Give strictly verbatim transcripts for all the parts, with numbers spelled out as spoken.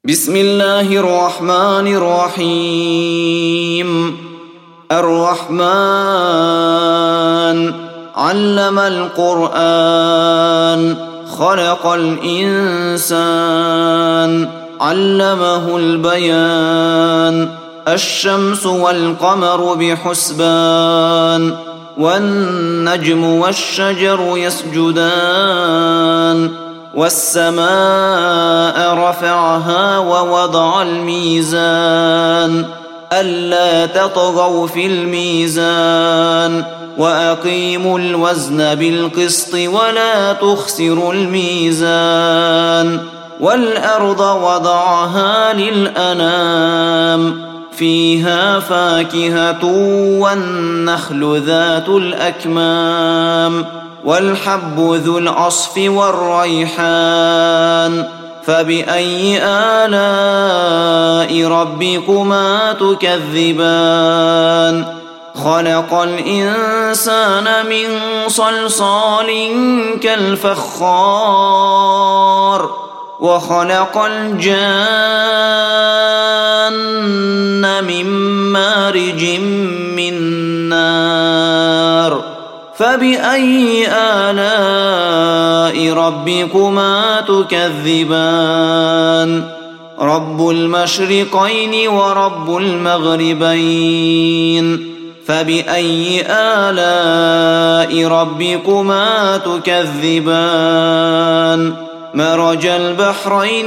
بسم الله الرحمن الرحيم. الرحمن علم القرآن خلق الإنسان علمه البيان. الشمس والقمر بحسبان والنجم والشجر يسجدان والسماء رفعها ووضع الميزان ألا تطغوا في الميزان وأقيموا الوزن بالقسط ولا تخسروا الميزان. والأرض وضعها للأنام فيها فاكهة والنخل ذات الأكمام والحب ذو العصف والريحان. فبأي آلاء ربكما تكذبان؟ خلق الإنسان من صلصال كالفخار وخلق الجان من مارج من نار. فبأي آلاء ربكما تكذبان؟ رب المشرقين ورب المغربين. فبأي آلاء ربكما تكذبان؟ مرج البحرين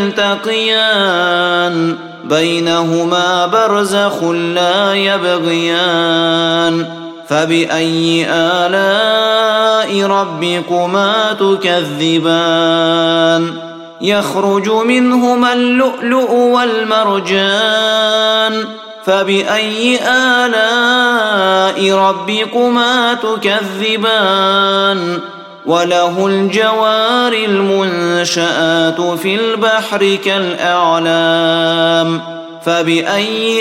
يلتقيان بينهما برزخ لا يبغيان. فبأي آلاء ربكما تكذبان؟ يخرج منهما اللؤلؤ والمرجان. فبأي آلاء ربكما تكذبان؟ وله الجوار المنشآت في البحر كالأعلام. فبأي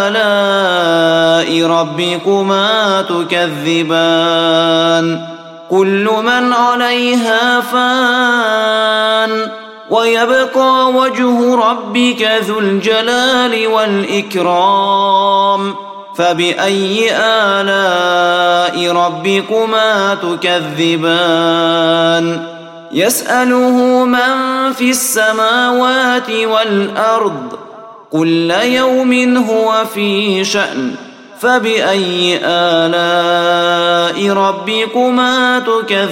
آلاء ربكما تكذبان؟ كل من عليها فان ويبقى وجه ربك ذو الجلال والإكرام. فبأي آلاء ربكما تكذبان؟ يسأله من في السماوات والأرض كل يوم هو في شأن. فبأي آلاء ربكما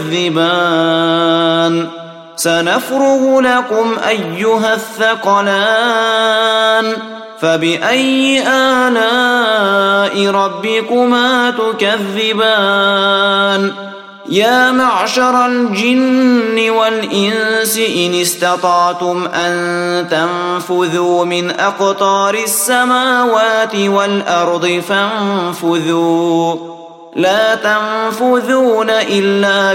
تكذبان؟ سنفرغ لكم أيها الثقلان. فبأي آلاء ربكما تكذبان؟ يا معشر الجن والإنس إن استطعتم أن تنفذوا من أقطار السماوات والأرض فانفذوا لا تنفذون إلا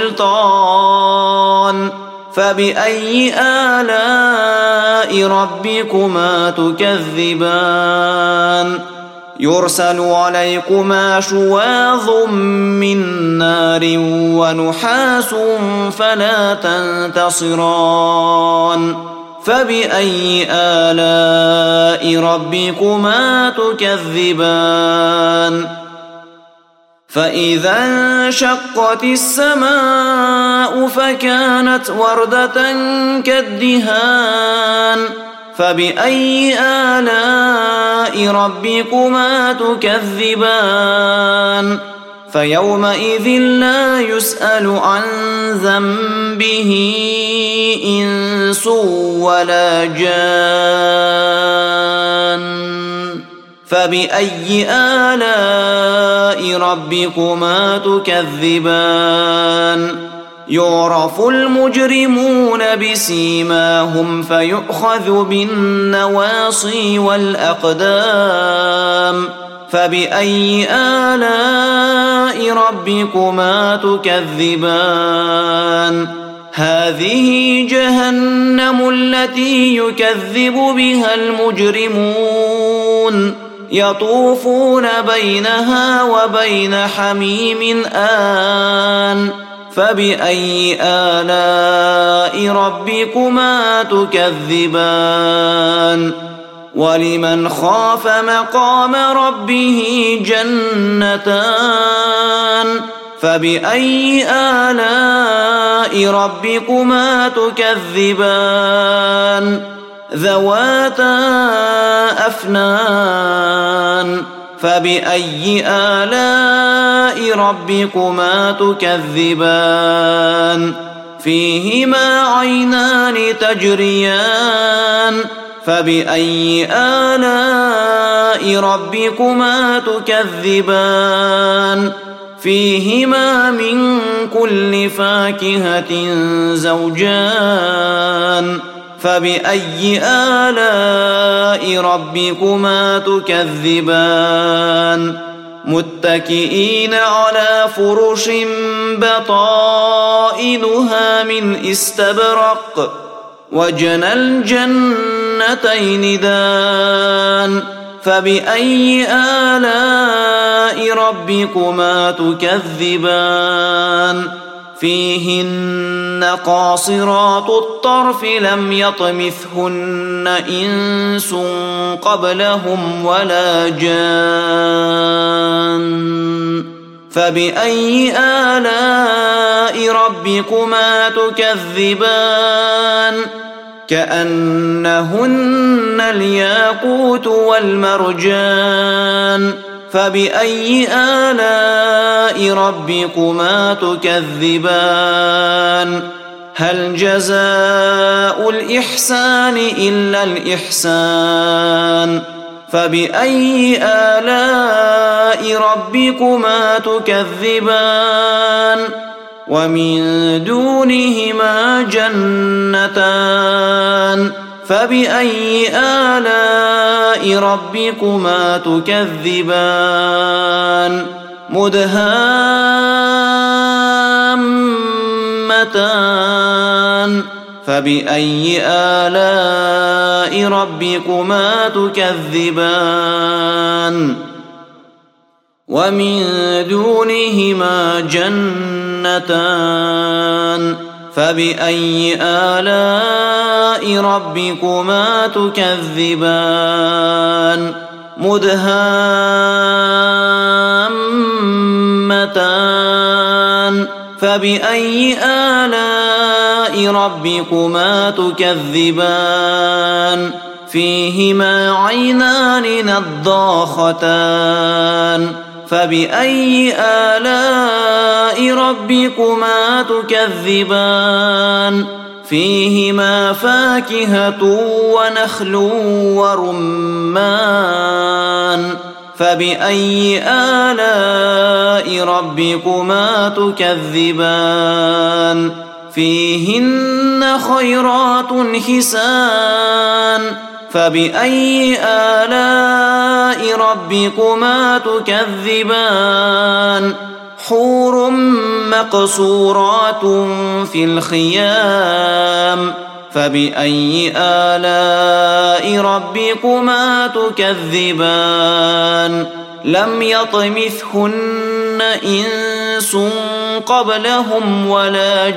بسلطان. فبأي آلاء ربكما تكذبان؟ يرسل عليكما شواظ من نار ونحاس فلا تنتصران. فبأي آلاء ربكما تكذبان؟ فإذا انشقت السماء فكانت وردة كالدهان. فبأي آلاء ربكما تكذبان؟ فيومئذ لا يسأل عن ذنبه إنس ولا جان. فبأي آلاء ربكما تكذبان؟ يعرف المجرمون بسيماهم فيؤخذ بالنواصي والأقدام. فبأي آلاء ربكما تكذبان؟ هذه جهنم التي يكذب بها المجرمون يطوفون بينها وبين حميم آن. فبأي آلاء ربكما تكذبان ولمن خاف مقام ربه جنتان فبأي آلاء ربكما تكذبان ذواتا أفنان فبأي آلاء ربكما تكذبان فيهما عينان تجريان فبأي آلاء ربكما تكذبان فيهما من كل فاكهة زوجان فبأي آلاء ربكما تكذبان متكئين على فرش بطائنها من استبرق وجنى الجنتين دان فبأي آلاء ربكما تكذبان فيهن قاصرات الطرف لم يطمثهن إنس قبلهم ولا جان فبأي آلاء ربكما تكذبان كأنهن الياقوت والمرجان فبأي آلاء ربكما تكذبان هل جزاء الإحسان إلا الإحسان فبأي آلاء ربكما تكذبان ومن دونهما جنتان فبأي آلاء ربكما تكذبان مدهامتان فبأي آلاء ربكما تكذبان ومن دونهما جنتان فبأي آلاء ربكما تكذبان مدهامتان فبأي آلاء ربكما تكذبان فيهما عينان نضاختان فبأي آلاء ربكما تكذبان فيهما فاكهة ونخل ورمان فبأي آلاء ربكما تكذبان فيهن خيرات حسان فبأي آلاء ربكما تكذبان حور مقصورات في الخيام فبأي آلاء ربكما تكذبان لم يطمثهن إنس قبلهم ولا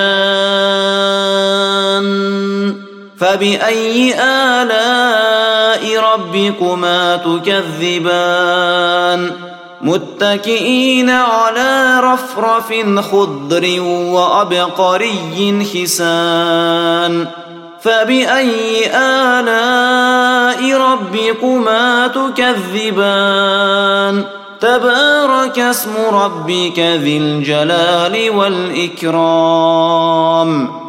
جان فبأي آلاء ربكما تكذبان متكئين على رفرف خضر وعبقري حسان فبأي آلاء ربكما تكذبان تبارك اسم ربك ذي الجلال والإكرام